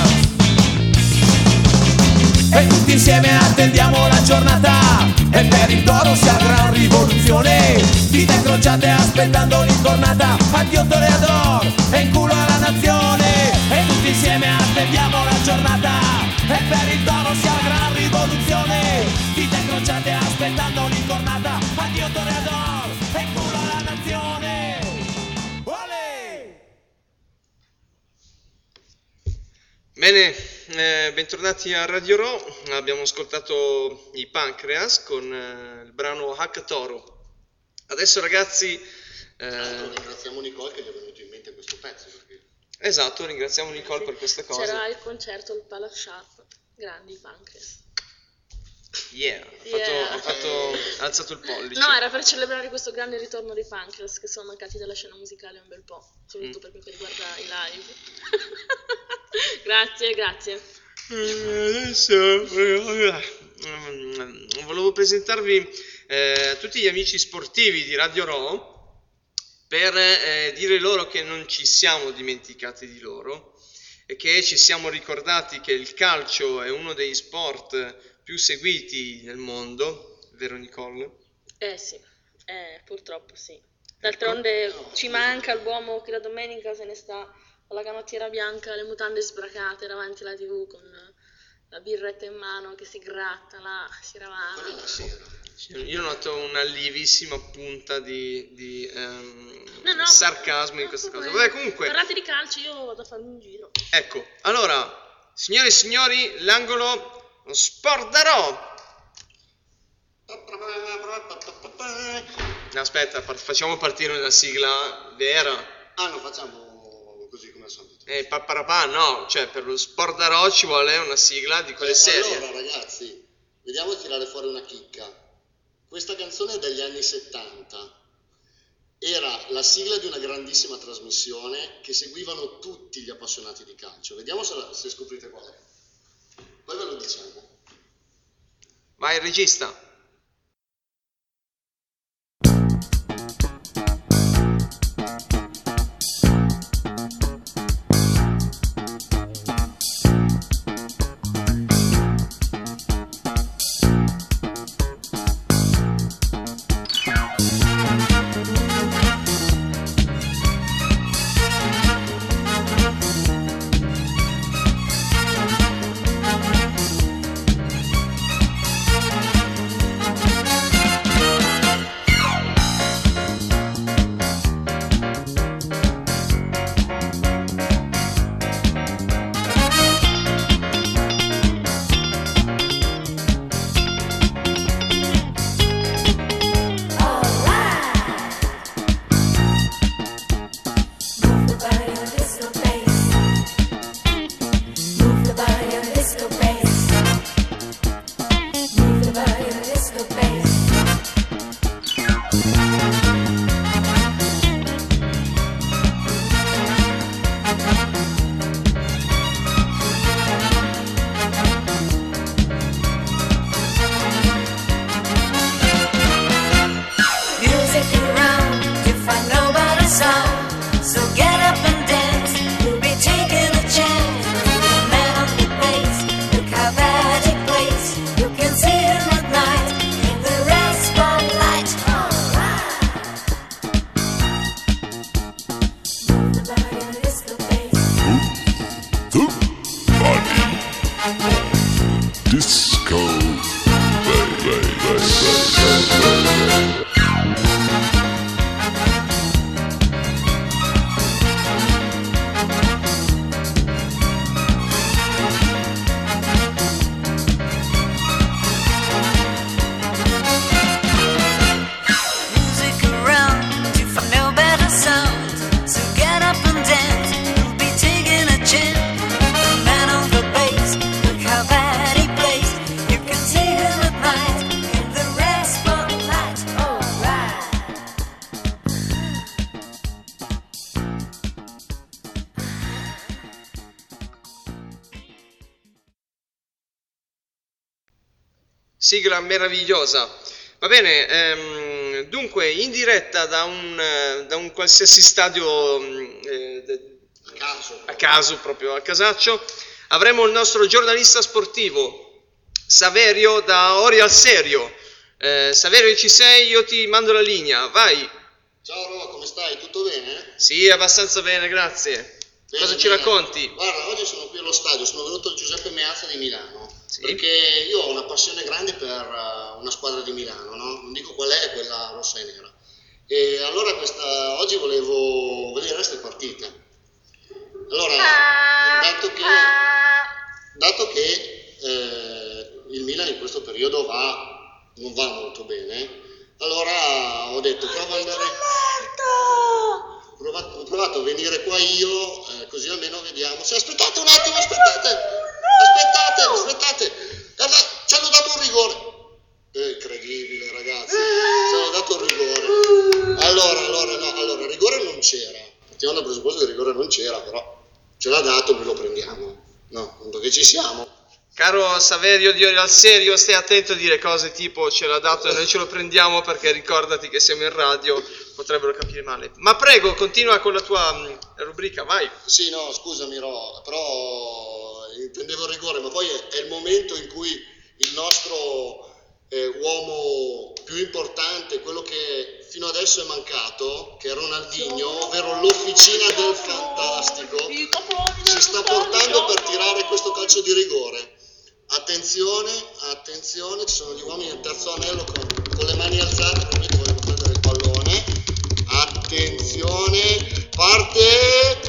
E tutti insieme attendiamo la giornata. E per il toro sia gran rivoluzione. Dita incrociate aspettando l'incornata. Addio Toreador e in culo alla nazione. E tutti insieme attendiamo la giornata. E per il toro sia gran rivoluzione. Dita incrociate aspettando l'incornata. Addio Toreador e in culo alla nazione. Olè! Bene, eh, bentornati a Radio Ro. Abbiamo ascoltato i Pancreas con eh, il brano H-Toro. Adesso ragazzi, Tra l'altro eh, ringraziamo Nicole che gli è venuto in mente questo pezzo. Perché... esatto, ringraziamo Nicole per queste cose. C'era il concerto al Palasciat. Grandi Pancreas. Yeah, ha fatto, Yeah. ha fatto- ha alzato il pollice. No, era per celebrare questo grande ritorno dei Pancreas che sono mancati dalla scena musicale un bel po', soprattutto Mm. per quanto riguarda i live. Grazie, grazie. Eh, Adesso mm, volevo presentarvi eh, tutti gli amici sportivi di Radio Ro per eh, dire loro che non ci siamo dimenticati di loro e che ci siamo ricordati che il calcio è uno dei sport più seguiti nel mondo, vero Nicole? Eh sì, eh, purtroppo sì. D'altronde ci manca l'uomo che la domenica se ne sta alla canottiera bianca, le mutande sbracate davanti alla tivù con la birretta in mano che si gratta là, si ravana. Io noto una lievissima punta di, di um, no, no, sarcasmo in questa cosa. Vabbè, comunque, parlate di calcio, io vado a farmi un giro. Ecco, allora, signore e signori, l'angolo Spordarò. No, aspetta, facciamo partire una sigla vera. Ah, non facciamo così come al solito. Eh, papparapà, no, cioè per lo Spordarò ci vuole una sigla di quelle eh, serie. Allora, ragazzi, vediamo di tirare fuori una chicca. Questa canzone è degli anni settanta. Era la sigla di una grandissima trasmissione che seguivano tutti gli appassionati di calcio. Vediamo se, la, se scoprite qual è. Poi ve lo diciamo. Vai, regista. Sigla meravigliosa. Va bene, ehm, dunque in diretta da un, da un qualsiasi stadio eh, a, caso. a caso, proprio a casaccio, avremo il nostro giornalista sportivo Saverio da Ori al Serio. Eh, Saverio, ci sei? Io ti mando la linea, vai. Ciao Roma, come stai? Tutto bene? Sì, abbastanza bene, grazie. Bene, Cosa ci bene. racconti? Guarda, oggi sono qui allo stadio, sono venuto al Giuseppe Meazza di Milano. Sì. Perché io ho una passione grande per uh, una squadra di Milano, no? Non dico qual è, quella rossa e nera. E allora questa, oggi volevo vedere queste partite. Allora, dato che, dato che eh, il Milan in questo periodo va, non va molto bene, allora ho detto provo ad andare... Ho provato, ho provato a venire qua io, eh, così almeno vediamo. Se, aspettate un attimo, aspettate! Aspettate, aspettate! Allora, ci hanno dato un rigore. È incredibile, ragazzi. Ci hanno dato un rigore. Allora, allora, no, allora, il rigore non c'era. Partiamo dal presupposto che il rigore non c'era, però ce l'ha dato, noi lo prendiamo. No, dove ci siamo? Caro Saverio di Ori al Serio, stai attento a dire cose tipo ce l'ha dato e noi ce lo prendiamo perché ricordati che siamo in radio, potrebbero capire male. Ma prego, continua con la tua mh, rubrica, vai. Sì, no, scusami, Ro, però intendevo il rigore, ma poi è, è il momento in cui il nostro eh, uomo più importante, quello che fino adesso è mancato, che è Ronaldinho, ovvero l'officina del fantastico, si sta portando per tirare questo calcio di rigore. Attenzione, attenzione, ci sono gli uomini del terzo anello con, con le mani alzate, probabilmente vogliono prendere il pallone. Attenzione, parte.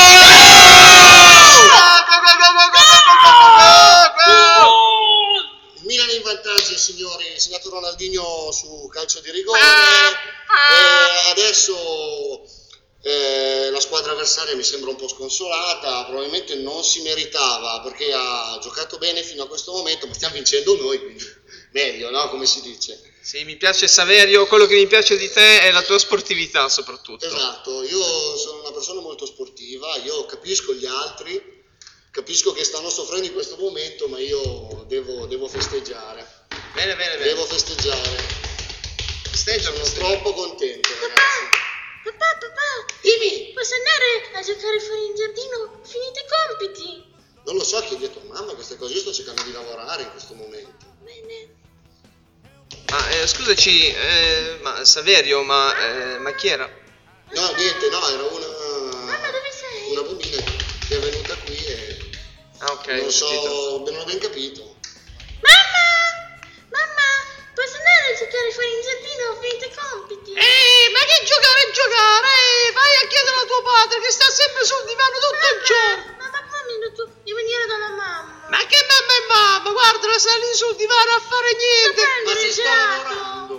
Il Milan è in vantaggio, signori, il segnato Ronaldinho su calcio di rigore. E adesso Eh, la squadra avversaria mi sembra un po' sconsolata, probabilmente non si meritava perché ha giocato bene fino a questo momento, ma stiamo vincendo noi, quindi meglio, no? Come si dice. Sì, mi piace Saverio, quello che mi piace di te è la tua sportività soprattutto. Esatto, io sono una persona molto sportiva, io capisco gli altri, capisco che stanno soffrendo in questo momento, ma io devo, devo festeggiare. Bene, bene, bene. Devo festeggiare. Festeggia, sono festeggia. troppo contento, ragazzi. Papà, papà, Dimmi! posso andare a giocare fuori in giardino? Finite i compiti. Non lo so, chiedi a tua mamma queste cose, io sto cercando di lavorare in questo momento. Bene. Ma eh, scusaci, eh, ma Saverio, ma, eh, ma chi era? No, niente, no, era una... Mamma, dove sei? Una bambina che è venuta qui e... Ah, ok, non ho so, capito. non ho ben capito. Mamma! Mamma, posso andare a giocare fuori in giardino? Finite i compiti. Ehi, ma che giocare giocare? Eh, vai a chiedere a tuo padre che sta sempre sul divano tutto il giorno. Ma papà mi ha detto di venire dalla mamma. Ma che mamma e mamma? Guarda, sta lì sul divano a fare niente. Ma si sta lavorando.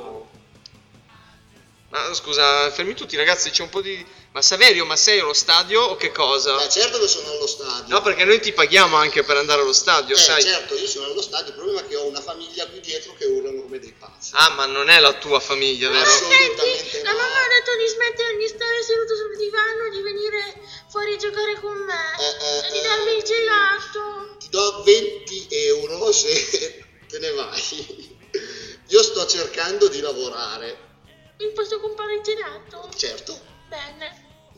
Ma scusa, fermi tutti ragazzi, c'è un po' di... Ma Saverio, ma sei allo stadio o che cosa? Ma certo che sono allo stadio. No, perché noi ti paghiamo anche per andare allo stadio, eh, sai? certo, io sono allo stadio, il problema è che ho una famiglia qui dietro che urlano come dei pazzi. Ah, ma non è la tua famiglia, vero? Assolutamente Senti, no. la mamma ha detto di smettere di stare seduto sul divano, di venire fuori a giocare con me Eh, eh, e di eh. darmi il gelato. Ti do venti euro se te ne vai. Io sto cercando di lavorare. Mi posso comprare il gelato? Certo. Bene.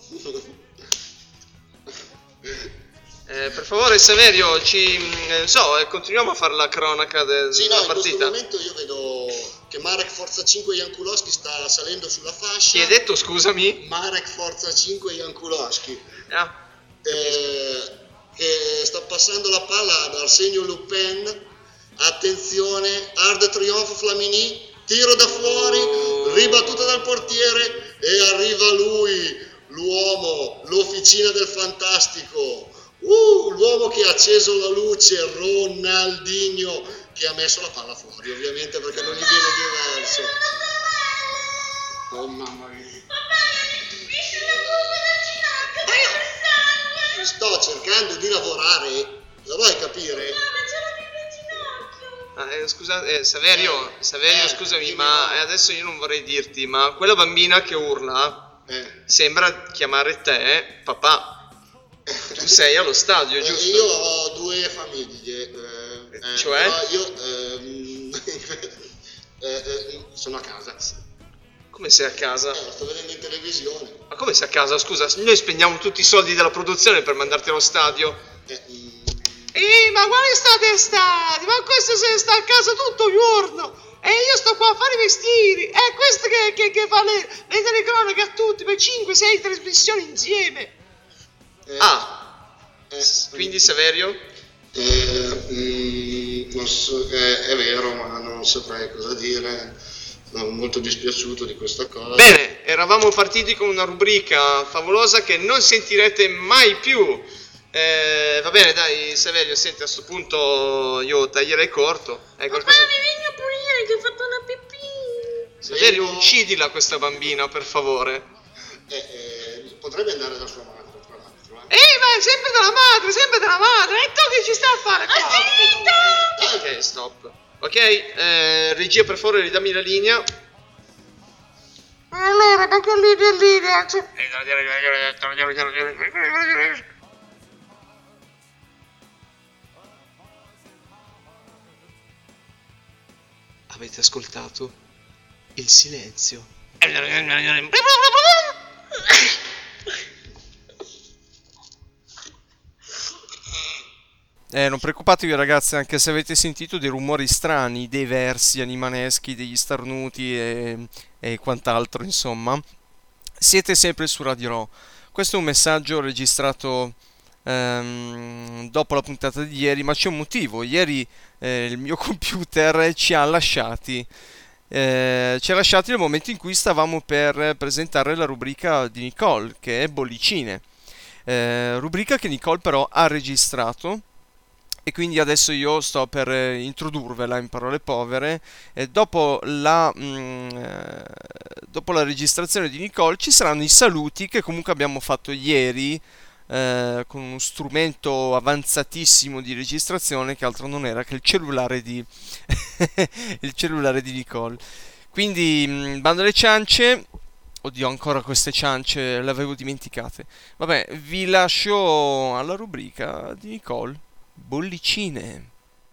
Eh, per favore Saverio, ci... Eh, so, eh, continuiamo a fare la cronaca de- Sì, no, della in questo partita. momento io vedo che Marek Forza cinque Jankulowski sta salendo sulla fascia. Chi hai detto, scusami? Marek Forza cinque Jankulowski. Ah, eh, che sta passando la palla ad Arsenio Lupin. Attenzione, Hard Triomphe Flamini, tiro da fuori, ribattuta dal portiere e arriva lui, l'uomo, l'officina del fantastico, uh, l'uomo che ha acceso la luce, Ronaldinho, che ha messo la palla fuori ovviamente perché non gli viene diverso. Oh mamma mia. Sto cercando di lavorare, lo vuoi capire? ah, eh, scusa, eh, Saverio, Saverio, Eh, scusami, dimmi, ma no. eh, adesso io non vorrei dirti, ma quella bambina che urla Eh. sembra chiamare te papà. Tu sei allo stadio, Eh, giusto? io ho due famiglie, eh, eh, Cioè? però io ehm, eh, eh, sono a casa. Come sei a casa? Eh, lo sto vedendo in televisione. Ma come sei a casa? Scusa, noi spendiamo tutti i soldi della produzione per mandarti allo stadio. Eh, mm, Ehi, ma quale state stati? Ma questo se sta a casa tutto il giorno. E io sto qua a fare i mestieri. È questo che, che, che fa le, le telecronache a tutti per cinque sei trasmissioni insieme. eh, Ah, eh, quindi Saverio? eh, mm, non so, eh, è vero, ma non saprei cosa dire. Sono molto dispiaciuto di questa cosa. Bene, eravamo partiti con una rubrica favolosa che non sentirete mai più. Eh, va bene, dai, Saverio, senti, a sto punto io taglierei corto. Hai Papà, qualcosa? mi vieni a pulire che ho fatto una pipì. Saverio, Vengo- uccidila questa bambina, per favore. Eh, eh, potrebbe andare da sua madre, tra l'altro. Eh. Ehi, ma è sempre della madre, sempre della madre. E tu che ci stai a fare qua? Ok, stop. Ok, eh, regia, per favore, ridammi la linea. Allora, da che linea in linea? Cioè, Avete ascoltato il silenzio. Eh, non preoccupatevi ragazzi, anche se avete sentito dei rumori strani, dei versi animaneschi, degli starnuti e, e quant'altro, insomma, siete sempre su Radio Raw. Questo è un messaggio registrato ehm, dopo la puntata di ieri, ma c'è un motivo. Ieri eh, il mio computer ci ha lasciati. Eh, ci ha lasciati nel momento in cui stavamo per presentare la rubrica di Nicole, che è Bollicine. Eh, rubrica che Nicole però ha registrato. E quindi adesso io sto per eh, introdurvela in parole povere. E dopo la, mm, eh, dopo la registrazione di Nicole ci saranno i saluti che comunque abbiamo fatto ieri eh, con uno strumento avanzatissimo di registrazione che altro non era che il cellulare di, il cellulare di Nicole. Quindi mm, bando alle ciance. Oddio, ancora queste ciance, le avevo dimenticate. Vabbè, vi lascio alla rubrica di Nicole. Bollicine.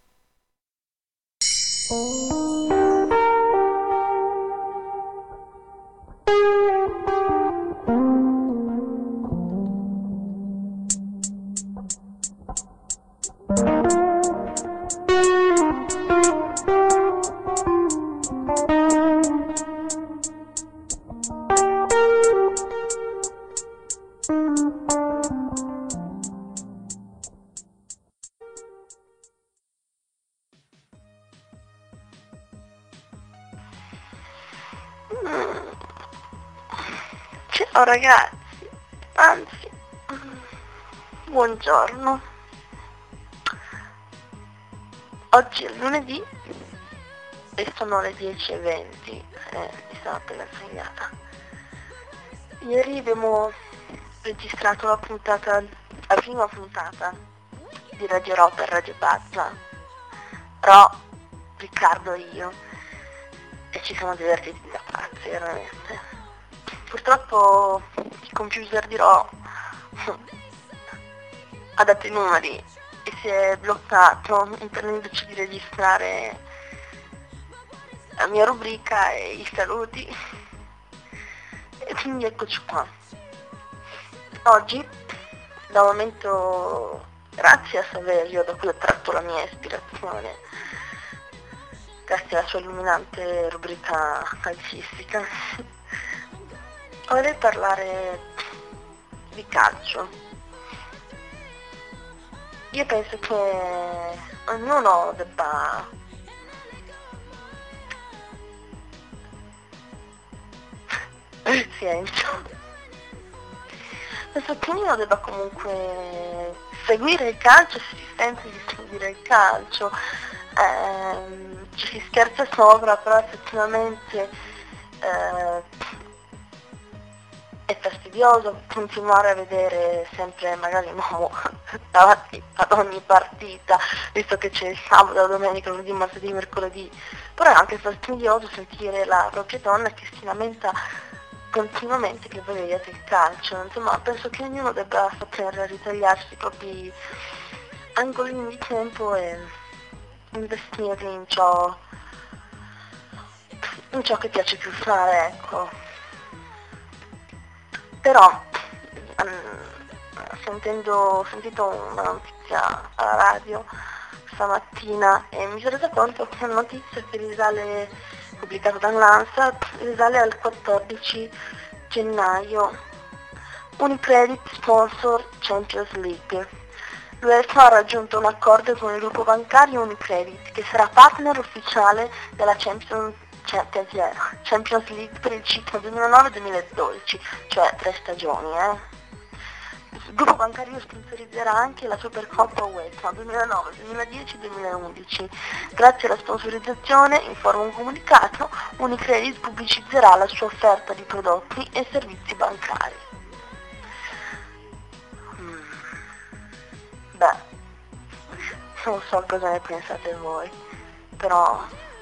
Ciao ragazzi, anzi, buongiorno. Oggi è lunedì e sono le dieci e venti, eh, mi sono appena svegliata. Ieri abbiamo registrato la puntata, la prima puntata di Radio Raw per Radio Pazza. Raw, Riccardo e io, e ci siamo divertiti da pazzi, veramente. Purtroppo il computer di Raw ha dato i numeri e si è bloccato impedendoci di registrare la mia rubrica e i saluti, e quindi eccoci qua. Oggi, da un momento, grazie a Saverio, da cui ho tratto la mia ispirazione, grazie alla sua illuminante rubrica calcistica, vorrei parlare di calcio. Io penso che ognuno debba silenzio. Penso che ognuno debba comunque seguire il calcio se si sente di seguire il calcio. Eh, ci si scherza sopra, però effettivamente eh, è fastidioso continuare a vedere sempre magari un uomo davanti ad ogni partita, visto che c'è il sabato, la domenica, lunedì, martedì, mercoledì, però è anche fastidioso sentire la propria donna che si lamenta continuamente che voi vediate il calcio. Insomma, penso che ognuno debba saper ritagliarsi i propri angolini di tempo e investirli in ciò in ciò che piace più fare, ecco. Però sentendo, ho sentito una notizia alla radio stamattina e mi sono resa conto che è una notizia che risale, pubblicata dall'ANSA, risale al quattordici gennaio. Unicredit sponsor Champions League. L'UEFA ha raggiunto un accordo con il gruppo bancario Unicredit, che sarà partner ufficiale della Champions Champions League per il ciclo duemilanove duemiladodici, cioè tre stagioni. Eh. Il gruppo bancario sponsorizzerà anche la Supercoppa UEFA duemilanove duemiladieci duemilaundici. Grazie alla sponsorizzazione, informa un comunicato, Unicredit pubblicizzerà la sua offerta di prodotti e servizi bancari. Mm. Beh, non so cosa ne pensate voi, però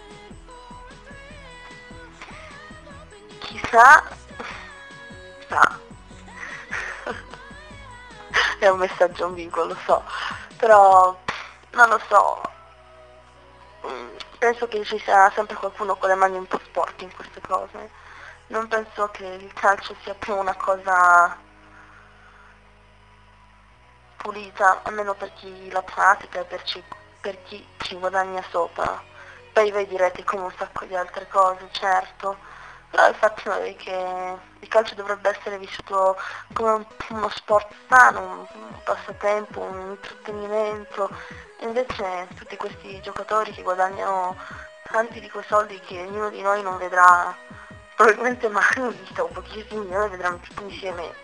chissà, chissà, è un messaggio ambiguo, lo so, però non lo so, penso che ci sia sempre qualcuno con le mani un po' sporche in queste cose. Non penso che il calcio sia più una cosa pulita, almeno per chi la pratica e per, ci, per chi ci guadagna sopra. Poi voi direte come un sacco di altre cose, certo, però il fatto è che il calcio dovrebbe essere vissuto come un, uno sport sano, un, un passatempo, un intrattenimento, e invece tutti questi giocatori che guadagnano tanti di quei soldi che ognuno di noi non vedrà probabilmente mai in vita, o pochissimi noi vedranno tutti insieme,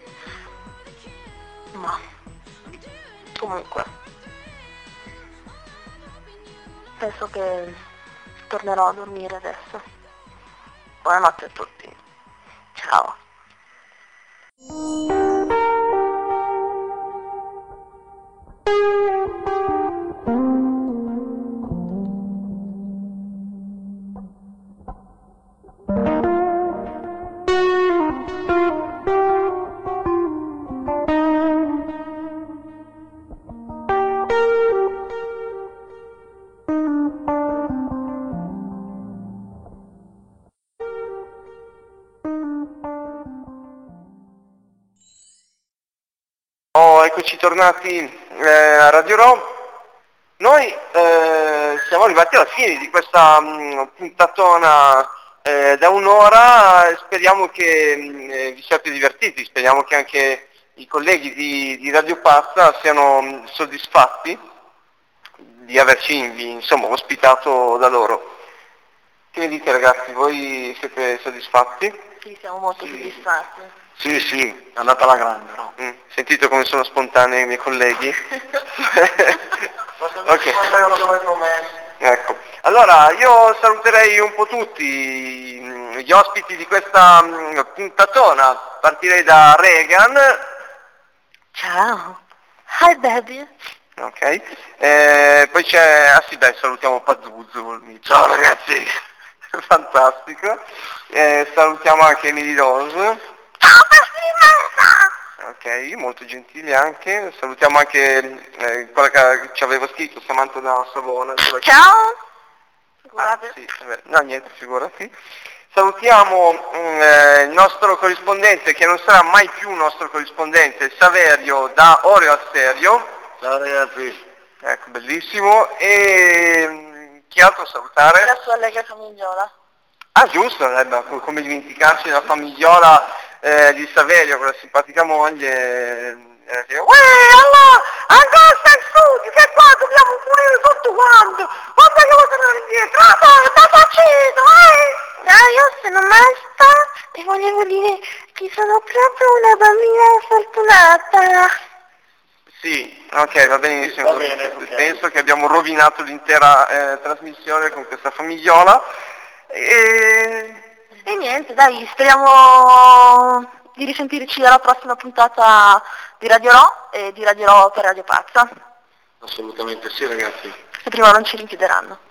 ma comunque penso che tornerò a dormire adesso. Buonanotte a tutti, ciao. Oh, eccoci tornati eh, a Radio Ro. Noi eh, siamo arrivati alla fine di questa mh, puntatona eh, da un'ora, speriamo che mh, eh, vi siate divertiti, speriamo che anche i colleghi di, di Radio Pazza siano mh, soddisfatti di averci insomma ospitato da loro. Che ne dite ragazzi, voi siete soddisfatti? Sì, siamo molto Sì. soddisfatti. Sì, sì, è andata alla grande, no? Mm. Sentite come sono spontanei i miei colleghi? Ok. Ecco. Allora, io saluterei un po' tutti gli ospiti di questa mh, puntatona. Partirei da Regan. Ciao. Hi baby. Ok. Eh, poi c'è... Ah sì, beh, salutiamo Pazzuzzo. Ciao ragazzi. Fantastico. Eh, salutiamo anche Emily Rose. Ok, molto gentili anche. Salutiamo anche eh, quella che ci aveva scritto, Samantha da Savona. Ciao! Ah, sì, vabbè, no niente, figurati. Salutiamo mm, eh, il nostro corrispondente, che non sarà mai più un nostro corrispondente, Saverio da Oreo Asterio. Ciao ragazzi. Ecco, bellissimo. E mm, chi altro salutare? La sua Lega Famigliola. Ah giusto, eh, beh, come dimenticarci la famigliola eh, di Saverio, quella simpatica moglie, eh, che uè, allora, ancora stai su, che qua dobbiamo pulire tutto quanto, guarda che vuoi tornare indietro, ah, dai, sta facendo, eh! No, io sono Marta e volevo dire che sono proprio una bambina fortunata. Sì, ok, va benissimo, Va bene, ok. Penso che abbiamo rovinato l'intera eh, trasmissione con questa famigliola, e... E niente, dai, speriamo di risentirci alla prossima puntata di Radio Ro e di Radio Ro per Radio Pazza. Assolutamente sì ragazzi. Se prima non ci rinchiuderanno.